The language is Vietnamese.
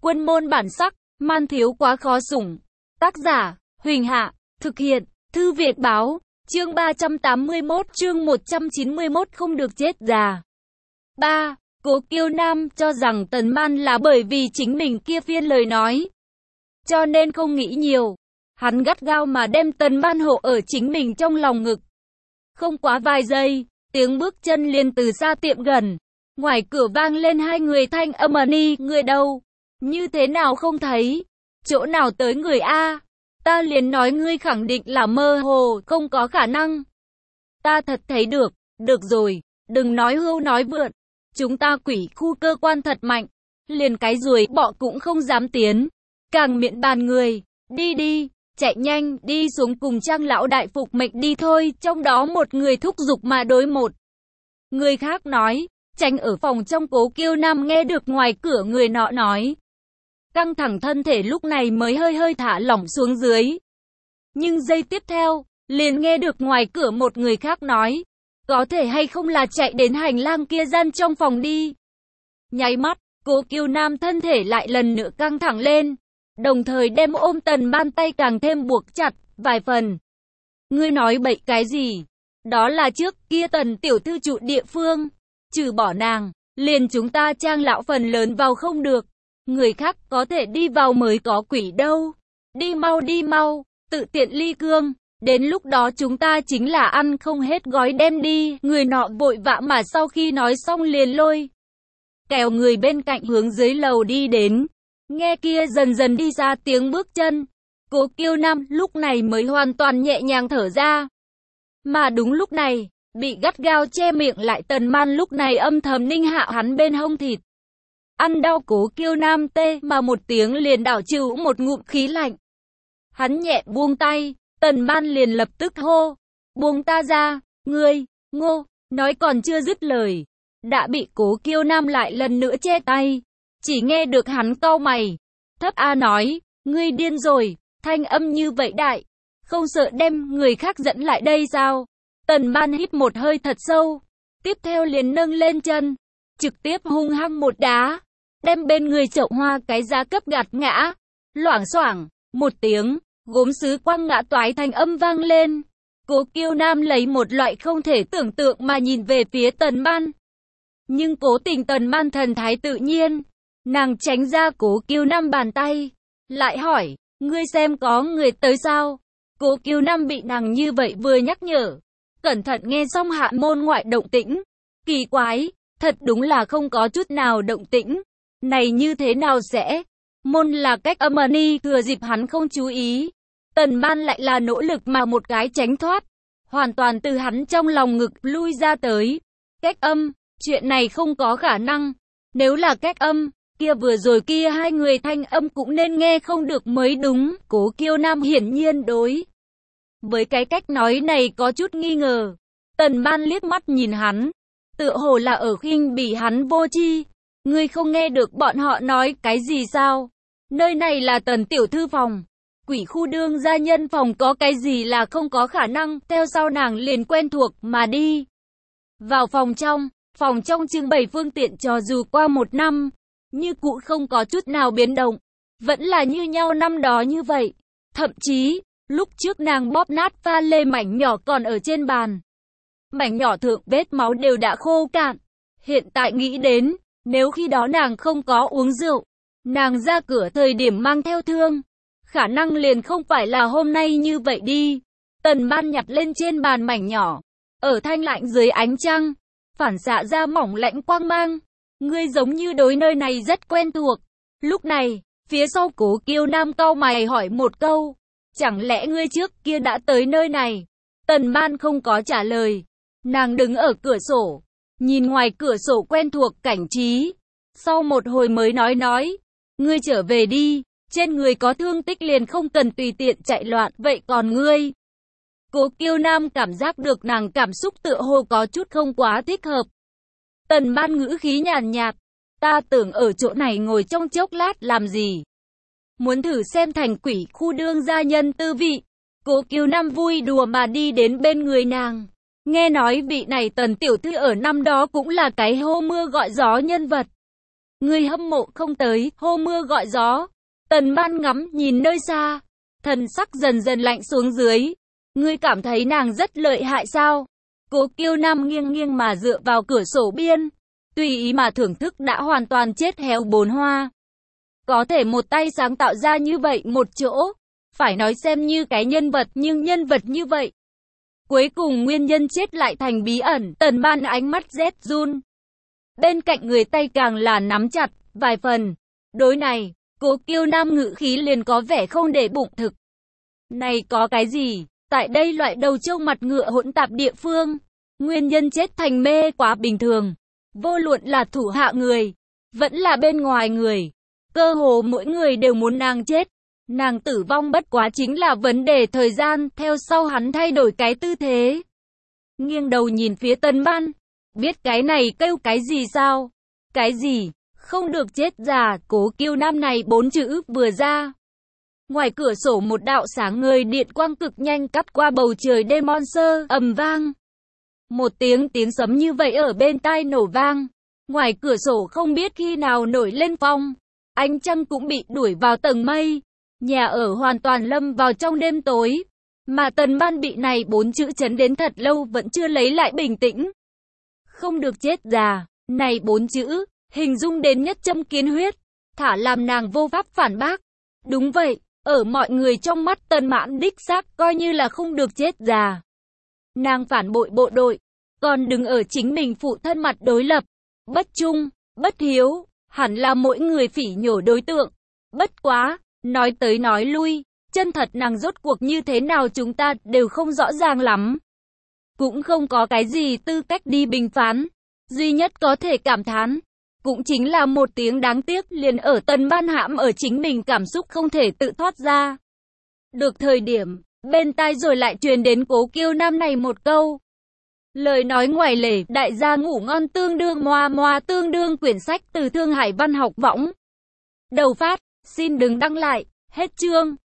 Quân môn bản sắc, man thiếu quá khó sủng. Tác giả, Huỳnh Hạ, thực hiện, Thư Việt Báo, chương 381 chương 191 không được chết già. 3. Cố Kiêu Nam cho rằng Tần Man là bởi vì chính mình kia phiên lời nói, cho nên không nghĩ nhiều. Hắn gắt gao mà đem Tần Man hộ ở chính mình trong lòng ngực. Không quá vài giây, tiếng bước chân liền từ xa tiệm gần. Ngoài cửa vang lên hai người thanh âm ni, người đâu? Như thế nào không thấy? Chỗ nào tới người a? Ta liền nói ngươi khẳng định là mơ hồ, không có khả năng. Ta thật thấy được, được rồi, đừng nói hưu nói vượn. Chúng ta quỷ khu cơ quan thật mạnh, liền cái ruồi bọ cũng không dám tiến. Càng miệng bàn người, đi đi, chạy nhanh, đi xuống cùng Trang lão đại phục mệnh đi thôi. Trong đó một người thúc giục mà đối một người khác nói, tránh ở phòng trong. Cố Kiêu Nam nghe được ngoài cửa người nọ nói, căng thẳng thân thể lúc này mới hơi hơi thả lỏng xuống dưới. Nhưng giây tiếp theo, liền nghe được ngoài cửa một người khác nói, có thể hay không là chạy đến hành lang kia gian trong phòng đi. Nháy mắt, Cố Kiêu Nam thân thể lại lần nữa căng thẳng lên, đồng thời đem ôm Tần Man tay càng thêm buộc chặt vài phần. Ngươi nói bậy cái gì? Đó là trước kia Tần tiểu thư trụ địa phương, trừ bỏ nàng, liền chúng ta Trang lão phần lớn vào không được. Người khác có thể đi vào mới có quỷ đâu. Đi mau, tự tiện ly cương. Đến lúc đó chúng ta chính là ăn không hết gói đem đi. Người nọ vội vã mà sau khi nói xong liền lôi kéo người bên cạnh hướng dưới lầu đi đến. Nghe kia dần dần đi ra tiếng bước chân, Cố Kiêu Nam lúc này mới hoàn toàn nhẹ nhàng thở ra. Mà đúng lúc này, bị gắt gao che miệng lại Tần Man lúc này âm thầm ninh hạ hắn bên hông thịt. Ăn đau. Cố Kiêu Nam tê mà một tiếng liền đảo chịu một ngụm khí lạnh. Hắn nhẹ buông tay, Tần Man liền lập tức hô, buông ta ra, ngươi, ngô, nói còn chưa dứt lời, đã bị Cố Kiêu Nam lại lần nữa che tay. Chỉ nghe được hắn cau mày, thấp a nói, ngươi điên rồi, thanh âm như vậy đại, không sợ đem người khác dẫn lại đây sao? Tần Man hít một hơi thật sâu, tiếp theo liền nâng lên chân, trực tiếp hung hăng một đá, đem bên người chậu hoa cái giá cấp gạt ngã. Loảng xoảng, một tiếng, gốm sứ quăng ngã toái thanh âm vang lên. Cố Kiêu Nam lấy một loại không thể tưởng tượng mà nhìn về phía Tần Man. Nhưng cố tình Tần Man thần thái tự nhiên, nàng tránh ra Cố Kiêu Nam bàn tay, lại hỏi, ngươi xem có người tới sao? Cố Kiêu Nam bị nàng như vậy vừa nhắc nhở, cẩn thận nghe xong hạ môn ngoại động tĩnh. Kỳ quái, thật đúng là không có chút nào động tĩnh. Này như thế nào sẽ? Môn là cách âm ni, thừa dịp hắn không chú ý. Tần Man lại là nỗ lực mà một cái tránh thoát, hoàn toàn từ hắn trong lòng ngực lui ra tới. Cách âm, chuyện này không có khả năng. Nếu là cách âm, kia vừa rồi kia hai người thanh âm cũng nên nghe không được mới đúng. Cố Kiêu Nam hiển nhiên đối với cái cách nói này có chút nghi ngờ. Tần Man liếc mắt nhìn hắn, tựa hồ là ở khinh bỉ hắn vô tri. Ngươi không nghe được bọn họ nói cái gì sao? Nơi này là Tần tiểu thư phòng, quỷ khu đương gia nhân phòng, có cái gì là không có khả năng. Theo sau nàng liền quen thuộc mà đi vào phòng trong trưng bày phương tiện cho dù qua một năm, như cũ không có chút nào biến động, vẫn là như nhau năm đó như vậy. Thậm chí, lúc trước nàng bóp nát pha lê mảnh nhỏ còn ở trên bàn. Mảnh nhỏ thượng vết máu đều đã khô cạn. Hiện tại nghĩ đến, nếu khi đó nàng không có uống rượu, nàng ra cửa thời điểm mang theo thương, khả năng liền không phải là hôm nay như vậy đi. Tần Man nhặt lên trên bàn mảnh nhỏ, ở thanh lạnh dưới ánh trăng, phản xạ ra mỏng lạnh quang mang. Ngươi giống như đối nơi này rất quen thuộc. Lúc này, phía sau Cố Kiêu Nam cau mày hỏi một câu, chẳng lẽ ngươi trước kia đã tới nơi này? Tần Man không có trả lời. Nàng đứng ở cửa sổ, nhìn ngoài cửa sổ quen thuộc cảnh trí. Sau một hồi mới nói, ngươi trở về đi, trên người có thương tích liền không cần tùy tiện chạy loạn, vậy còn ngươi? Cố Kiêu Nam cảm giác được nàng cảm xúc tựa hồ có chút không quá thích hợp. Tần Man ngữ khí nhàn nhạt, ta tưởng ở chỗ này ngồi trong chốc lát làm gì? Muốn thử xem thành quỷ khu đương gia nhân tư vị. Cố Kiêu Nam vui đùa mà đi đến bên người nàng. Nghe nói vị này Tần tiểu thư ở năm đó cũng là cái hô mưa gọi gió nhân vật. Người hâm mộ không tới, hô mưa gọi gió. Tần Ban ngắm nhìn nơi xa, thần sắc dần dần lạnh xuống dưới. Ngươi cảm thấy nàng rất lợi hại sao? Cố Kiêu Nam nghiêng nghiêng mà dựa vào cửa sổ biên, tùy ý mà thưởng thức đã hoàn toàn chết héo bốn hoa. Có thể một tay sáng tạo ra như vậy một chỗ, phải nói xem như cái nhân vật, nhưng nhân vật như vậy. Cuối cùng nguyên nhân chết lại thành bí ẩn, Tần Ban ánh mắt rét run. Bên cạnh người tay càng là nắm chặt, vài phần. Đối này, Cố Kiêu Nam ngự khí liền có vẻ không để bụng thực. Này có cái gì? Tại đây loại đầu trâu mặt ngựa hỗn tạp địa phương, nguyên nhân chết thành mê quá bình thường. Vô luận là thủ hạ người, vẫn là bên ngoài người, cơ hồ mỗi người đều muốn nàng chết. Nàng tử vong bất quá chính là vấn đề thời gian. Theo sau hắn thay đổi cái tư thế, nghiêng đầu nhìn phía Tần Ban. Biết cái này kêu cái gì sao? Cái gì? Không được chết già. Cố Kiêu Nam này 4 chữ vừa ra, ngoài cửa sổ một đạo sáng ngời điện quang cực nhanh cắt qua bầu trời đêm mon sơ, ầm vang. Một tiếng sấm như vậy ở bên tai nổ vang. Ngoài cửa sổ không biết khi nào nổi lên phong, ánh trăng cũng bị đuổi vào tầng mây. Nhà ở hoàn toàn lâm vào trong đêm tối, mà Tần Ban bị này 4 chữ chấn đến thật lâu vẫn chưa lấy lại bình tĩnh. Không được chết già, này 4 chữ, hình dung đến nhất châm kiến huyết, thả làm nàng vô pháp phản bác. Đúng vậy, ở mọi người trong mắt Tần Mãn đích xác coi như là không được chết già. Nàng phản bội bộ đội, còn đứng ở chính mình phụ thân mặt đối lập, bất trung, bất hiếu, hẳn là mỗi người phỉ nhổ đối tượng. Bất quá, nói tới nói lui, chân thật nàng rốt cuộc như thế nào chúng ta đều không rõ ràng lắm. Cũng không có cái gì tư cách đi bình phán, duy nhất có thể cảm thán, cũng chính là một tiếng đáng tiếc liền ở Tần Ban hãm ở chính mình cảm xúc không thể tự thoát ra. Được thời điểm, bên tai rồi lại truyền đến Cố Kiêu Nam này một câu. Lời nói ngoài lề, đại gia ngủ ngon tương đương moa moa tương đương quyển sách từ Thương Hải Văn học võng. Đầu phát, xin đừng đăng lại, hết chương.